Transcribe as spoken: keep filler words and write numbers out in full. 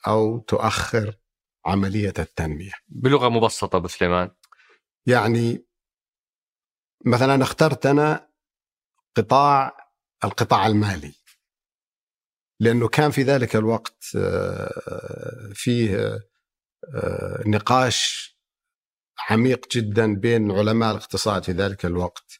أو تؤخر عملية التنمية. بلغة مبسطة أبو سليمان، يعني مثلا اخترت أنا قطاع القطاع المالي، لأنه كان في ذلك الوقت فيه نقاش عميق جدا بين علماء الاقتصاد في ذلك الوقت